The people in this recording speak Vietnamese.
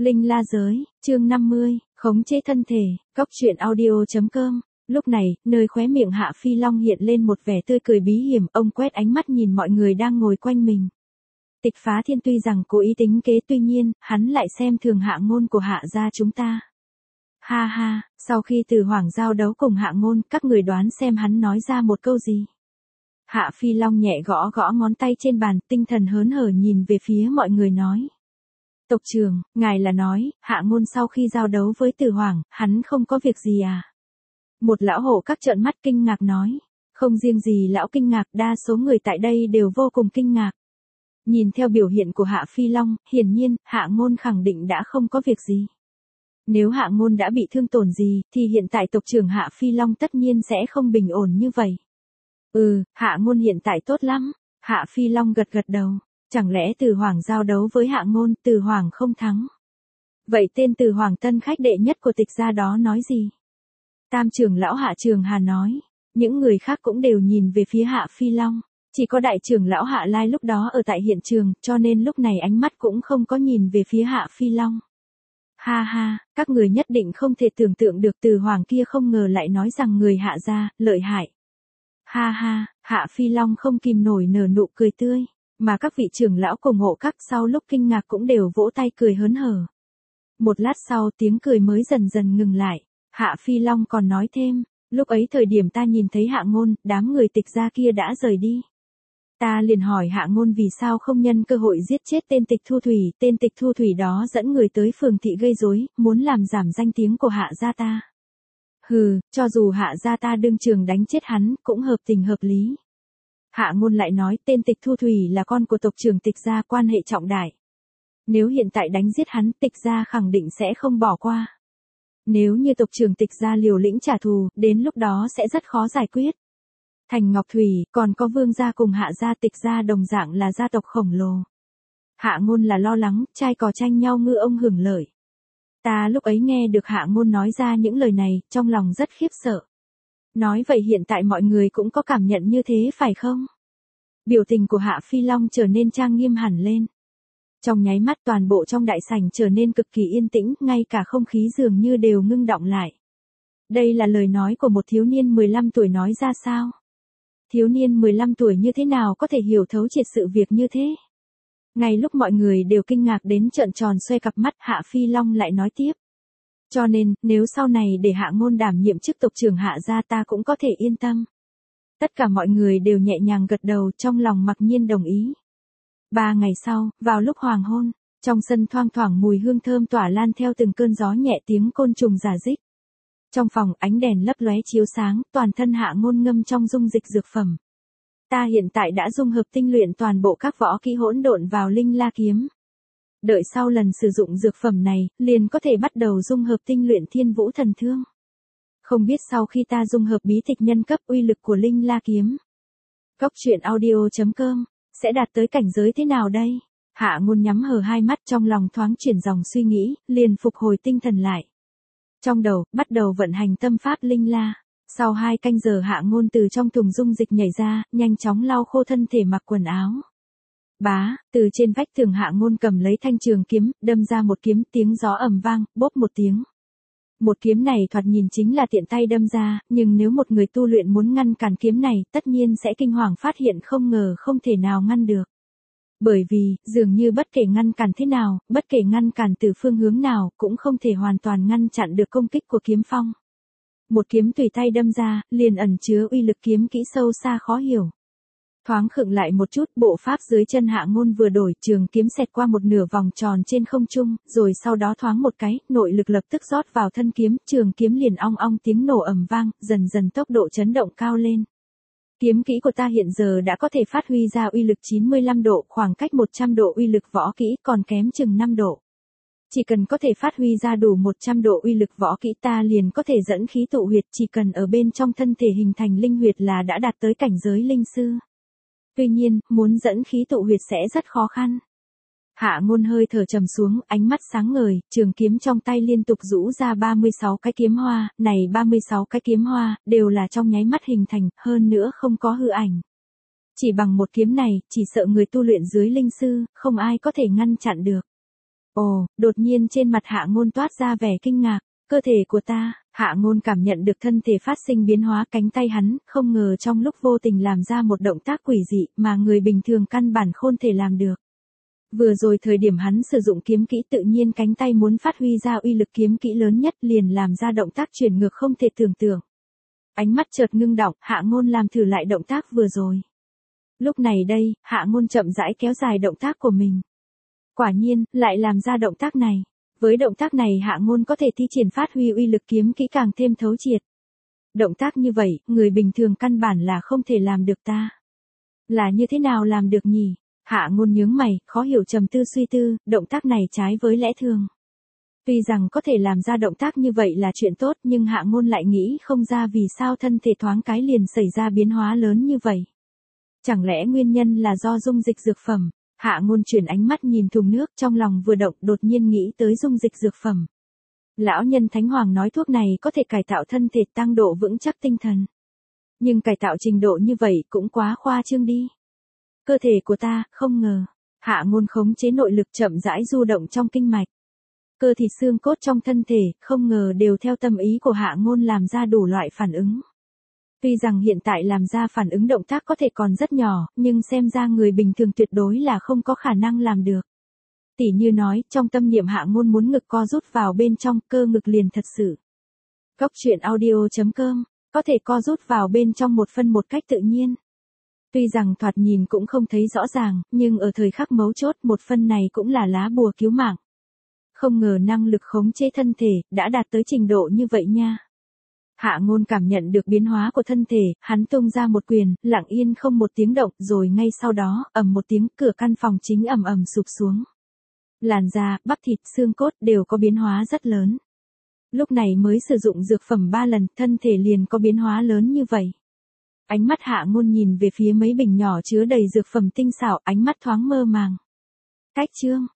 Linh La Giới, chương 50, khống chế thân thể, Cóc truyện audio.com. Lúc này, nơi khóe miệng Hạ Phi Long hiện lên một vẻ tươi cười bí hiểm, ông quét ánh mắt nhìn mọi người đang ngồi quanh mình. Tịch Phá Thiên tuy rằng cố ý tính kế, tuy nhiên, hắn lại xem thường Hạ Ngôn của Hạ gia chúng ta. Ha ha, sau khi Từ Hoàng giao đấu cùng Hạ Ngôn, các người đoán xem hắn nói ra một câu gì? Hạ Phi Long nhẹ gõ gõ ngón tay trên bàn, tinh thần hớn hở nhìn về phía mọi người nói. Tộc trưởng, ngài là nói, Hạ Ngôn sau khi giao đấu với Từ Hoàng, hắn không có việc gì à? Một lão hổ các trợn mắt kinh ngạc nói. Không riêng gì lão kinh ngạc, đa số người tại đây đều vô cùng kinh ngạc. Nhìn theo biểu hiện của Hạ Phi Long, hiển nhiên, Hạ Ngôn khẳng định đã không có việc gì. Nếu Hạ Ngôn đã bị thương tổn gì, thì hiện tại tộc trưởng Hạ Phi Long tất nhiên sẽ không bình ổn như vậy. Hạ Ngôn hiện tại tốt lắm. Hạ Phi Long gật gật đầu. Chẳng lẽ Từ Hoàng giao đấu với Hạ Ngôn, Từ Hoàng không thắng? Vậy tên Từ Hoàng tân khách đệ nhất của Tịch gia đó nói gì? Tam trưởng lão Hạ Trường Hà nói. Những người khác cũng đều nhìn về phía Hạ Phi Long. Chỉ có đại trưởng lão Hạ Lai lúc đó ở tại hiện trường, cho nên lúc này ánh mắt cũng không có nhìn về phía Hạ Phi Long. Ha ha, các người nhất định không thể tưởng tượng được Từ Hoàng kia không ngờ lại nói rằng người Hạ gia lợi hại. Ha ha, Hạ Phi Long không kìm nổi nở nụ cười tươi, mà các vị trưởng lão cùng hộ các sau lúc kinh ngạc cũng đều vỗ tay cười hớn hở. Một lát sau tiếng cười mới dần dần ngừng lại, Hạ Phi Long còn nói thêm, lúc ấy thời điểm ta nhìn thấy Hạ Ngôn, đám người Tịch gia kia đã rời đi. Ta liền hỏi Hạ Ngôn vì sao không nhân cơ hội giết chết tên Tịch Thu Thủy đó dẫn người tới phường thị gây rối, muốn làm giảm danh tiếng của Hạ gia ta. Cho dù Hạ gia ta đương trường đánh chết hắn, cũng hợp tình hợp lý. Hạ Ngôn lại nói tên Tịch Thu Thủy là con của tộc trưởng Tịch gia, quan hệ trọng đại. Nếu hiện tại đánh giết hắn, Tịch gia khẳng định sẽ không bỏ qua. Nếu như tộc trưởng Tịch gia liều lĩnh trả thù, đến lúc đó sẽ rất khó giải quyết. Thành Ngọc Thủy, còn có Vương gia cùng Hạ gia, Tịch gia đồng dạng là gia tộc khổng lồ. Hạ Ngôn là lo lắng, trai cò tranh nhau ngư ông hưởng lợi. Ta lúc ấy nghe được Hạ Ngôn nói ra những lời này, trong lòng rất khiếp sợ. Nói vậy hiện tại mọi người cũng có cảm nhận như thế phải không? Biểu tình của Hạ Phi Long trở nên trang nghiêm hẳn lên. Trong nháy mắt toàn bộ trong đại sảnh trở nên cực kỳ yên tĩnh, ngay cả không khí dường như đều ngưng đọng lại. Đây là lời nói của một thiếu niên 15 tuổi nói ra sao? Thiếu niên 15 tuổi như thế nào có thể hiểu thấu triệt sự việc như thế? Ngay lúc mọi người đều kinh ngạc đến trợn tròn xoay cặp mắt, Hạ Phi Long lại nói tiếp. Cho nên, nếu sau này để Hạ Ngôn đảm nhiệm chức tộc trưởng Hạ gia ta cũng có thể yên tâm. Tất cả mọi người đều nhẹ nhàng gật đầu, trong lòng mặc nhiên đồng ý. 3 ngày sau, vào lúc hoàng hôn, trong sân thoang thoảng mùi hương thơm tỏa lan theo từng cơn gió nhẹ, tiếng côn trùng rả rích. Trong phòng ánh đèn lấp lóe chiếu sáng, toàn thân Hạ Ngôn ngâm trong dung dịch dược phẩm. Ta hiện tại đã dung hợp tinh luyện toàn bộ các võ kỹ hỗn độn vào Linh La kiếm. Đợi sau lần sử dụng dược phẩm này, liền có thể bắt đầu dung hợp tinh luyện Thiên Vũ Thần Thương. Không biết sau khi ta dung hợp bí tịch nhân cấp, uy lực của Linh La kiếm, Cóc truyện audio.com, sẽ đạt tới cảnh giới thế nào đây? Hạ Ngôn nhắm hờ hai mắt, trong lòng thoáng chuyển dòng suy nghĩ, liền phục hồi tinh thần lại. Trong đầu, bắt đầu vận hành tâm pháp Linh La. Sau 2 canh giờ Hạ Ngôn từ trong thùng dung dịch nhảy ra, nhanh chóng lau khô thân thể, mặc quần áo. Từ trên vách tường Hạ Ngôn cầm lấy thanh trường kiếm, đâm ra một kiếm, tiếng gió ầm vang, bốp một tiếng. Một kiếm này thoạt nhìn chính là tiện tay đâm ra, nhưng nếu một người tu luyện muốn ngăn cản kiếm này, tất nhiên sẽ kinh hoàng phát hiện không ngờ không thể nào ngăn được. Bởi vì, dường như bất kể ngăn cản thế nào, bất kể ngăn cản từ phương hướng nào, cũng không thể hoàn toàn ngăn chặn được công kích của kiếm phong. Một kiếm tùy tay đâm ra, liền ẩn chứa uy lực kiếm kỹ sâu xa khó hiểu. Thoáng khựng lại một chút, bộ pháp dưới chân Hạ Ngôn vừa đổi, trường kiếm xẹt qua một nửa vòng tròn trên không trung, rồi sau đó thoáng một cái, nội lực lập tức rót vào thân kiếm, trường kiếm liền ong ong tiếng nổ ầm vang, dần dần tốc độ chấn động cao lên. Kiếm kỹ của ta hiện giờ đã có thể phát huy ra uy lực 95 độ, khoảng cách 100 độ uy lực võ kỹ còn kém chừng 5 độ. Chỉ cần có thể phát huy ra đủ 100 độ uy lực võ kỹ, ta liền có thể dẫn khí tụ huyệt, chỉ cần ở bên trong thân thể hình thành linh huyệt là đã đạt tới cảnh giới linh sư. Tuy nhiên, muốn dẫn khí tụ huyệt sẽ rất khó khăn. Hạ Ngôn hơi thở trầm xuống, ánh mắt sáng ngời, trường kiếm trong tay liên tục rũ ra 36 cái kiếm hoa, này 36 cái kiếm hoa, đều là trong nháy mắt hình thành, hơn nữa không có hư ảnh. Chỉ bằng một kiếm này, chỉ sợ người tu luyện dưới linh sư, không ai có thể ngăn chặn được. Ồ, đột nhiên trên mặt Hạ Ngôn toát ra vẻ kinh ngạc, cơ thể của ta, Hạ Ngôn cảm nhận được thân thể phát sinh biến hóa cánh tay hắn, không ngờ trong lúc vô tình làm ra một động tác quỷ dị mà người bình thường căn bản không thể làm được. Vừa rồi thời điểm hắn sử dụng kiếm kỹ tự nhiên cánh tay muốn phát huy ra uy lực kiếm kỹ lớn nhất liền làm ra động tác chuyển ngược không thể tưởng tượng. Ánh mắt chợt ngưng đọng, Hạ Ngôn làm thử lại động tác vừa rồi. Lúc này đây, Hạ Ngôn chậm rãi kéo dài động tác của mình. Quả nhiên, lại làm ra động tác này. Với động tác này Hạ Ngôn có thể thi triển phát huy uy lực kiếm kỹ càng thêm thấu triệt. Động tác như vậy, người bình thường căn bản là không thể làm được ta. Là như thế nào làm được nhỉ? Hạ Ngôn nhướng mày, khó hiểu trầm tư suy tư, động tác này trái với lẽ thường. Tuy rằng có thể làm ra động tác như vậy là chuyện tốt nhưng Hạ Ngôn lại nghĩ không ra vì sao thân thể thoáng cái liền xảy ra biến hóa lớn như vậy. Chẳng lẽ nguyên nhân là do dung dịch dược phẩm? Hạ Ngôn chuyển ánh mắt nhìn thùng nước trong lòng vừa động đột nhiên nghĩ tới dung dịch dược phẩm. Lão nhân Thánh Hoàng nói thuốc này có thể cải tạo thân thể tăng độ vững chắc tinh thần. Nhưng cải tạo trình độ như vậy cũng quá khoa trương đi. Cơ thể của ta, không ngờ. Hạ Ngôn khống chế nội lực chậm rãi du động trong kinh mạch. Cơ thịt xương cốt trong thân thể, không ngờ đều theo tâm ý của Hạ Ngôn làm ra đủ loại phản ứng. Tuy rằng hiện tại làm ra phản ứng động tác có thể còn rất nhỏ, nhưng xem ra người bình thường tuyệt đối là không có khả năng làm được. Tỉ như nói, trong tâm niệm Hạ Ngôn muốn ngực co rút vào bên trong, cơ ngực liền thật sự. Góc truyện audio.com, có thể co rút vào bên trong một phân một cách tự nhiên. Tuy rằng thoạt nhìn cũng không thấy rõ ràng, nhưng ở thời khắc mấu chốt một phân này cũng là lá bùa cứu mạng. Không ngờ năng lực khống chế thân thể, đã đạt tới trình độ như vậy nha. Hạ Ngôn cảm nhận được biến hóa của thân thể, hắn tung ra một quyền, lặng yên không một tiếng động, rồi ngay sau đó, ầm một tiếng, cửa căn phòng chính ầm ầm sụp xuống. Làn da, bắp thịt, xương cốt đều có biến hóa rất lớn. Lúc này mới sử dụng dược phẩm 3 lần, thân thể liền có biến hóa lớn như vậy. Ánh mắt Hạ Ngôn nhìn về phía mấy bình nhỏ chứa đầy dược phẩm tinh xảo, ánh mắt thoáng mơ màng. Cách chương